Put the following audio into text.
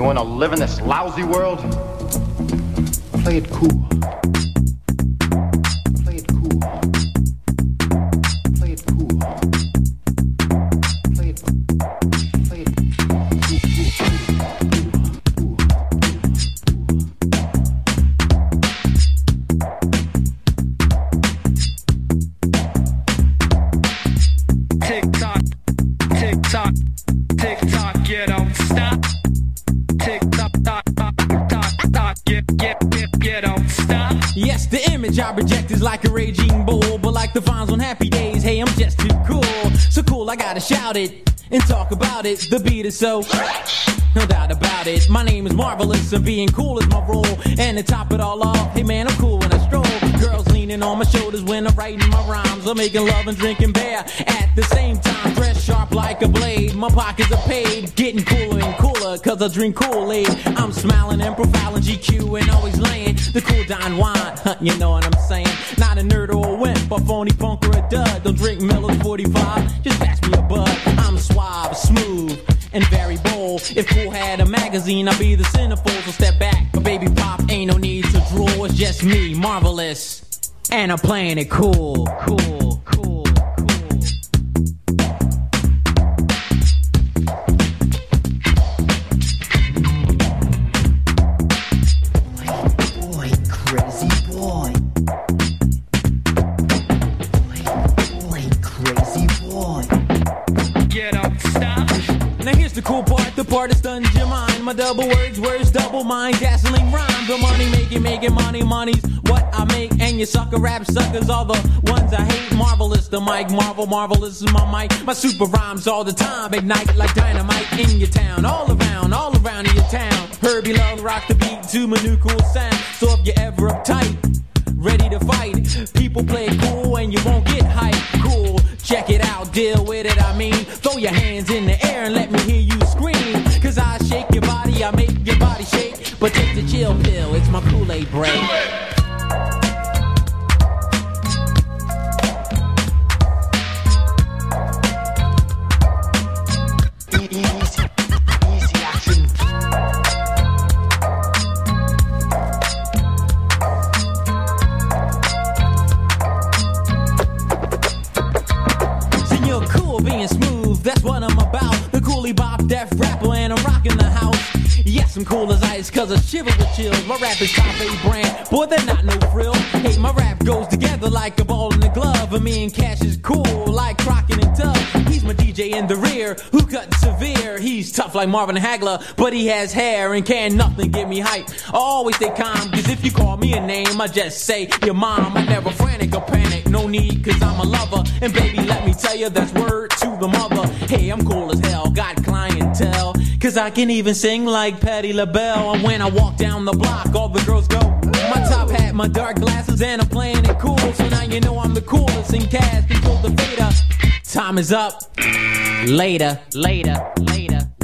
You want to live in this lousy world? Play it cool. Play it cool. Play it cool. Play it cool. Tick tock, tick tock, tick tock, you don't stop. Tick tock, tock, tock, tock, tock, you don't stop. Yes, the image I project is like a raging bull, but like the vines on happy days, hey, I'm just too cool. So cool, I gotta shout it and talk about it. The beat is so, no doubt about it. My name is Marvelous and being cool is my role. And to top it all off, hey man, I'm cool when I stroll. Girls leaning on my shoulders when I'm writing my rhymes. I'm making love and drinking beer at the same time. Dressed sharp like a blade, my pockets are paid. Getting cooler and cooler cause I drink Kool-Aid. I'm smiling and profiling GQ and always laying the cool Don Juan, you know what I'm saying. Not a nerd or a wimp, a phony punk or a dud. Don't drink Miller's 45, just pass me a bud. I'm suave, smooth, and very bold. If Cool had a magazine, I'd be the centerfold. So step back, but baby pop, ain't no need to drool. It's just me, Marvelous, and I'm playing it cool, cool, cool. Boy, crazy boy. Boy, crazy boy. You don't stop. Now here's the cool part, the part that stuns your mind. My double words double mind, gasoline rhyme. The money making money's what I make. And you sucker rap suckers are the ones I hate. Marvelous, the mic, marvelous is my mic. My super rhymes all the time, ignite like dynamite in your town. All around in your town. Herbie Love rock the beat to my new cool sound. So if you're ever uptight, ready to fight, people play it cool and you won't get hype. Cool, check it out, deal with it, I mean. Throw your hands in the air and let me hear you scream. Cause I shake your body, I make your body shake. But take the chill pill, it's my Kool-Aid break. Easy action. See, you're cool being smooth, that's what I'm about. The Coolie Bop, Def Rapper, and I'm rocking the house. Yes, I'm cool as ice, cause I shiver with chills. My rap is top A brand, boy, they're not no frill. Hey, my rap goes together like a ball in a glove. And me and Cash is cool, like Crockett and Tubb. He's my DJ in the rear, who cut severe. He's tough like Marvin Hagler, but he has hair and can't nothing give me hype. I always stay calm, cause if you call me a name, I just say your mom. I never frantic or panic, no need, cause I'm a lover. And baby, let me tell you, that's word to the mother. Hey, I'm cool as hell, got clientele, cause I can even sing like Patti LaBelle. And when I walk down the block, all the girls go. My top hat, my dark glasses, and I'm playing it cool. So now you know I'm the coolest in Cash. Control the Vader. Time is up. Later.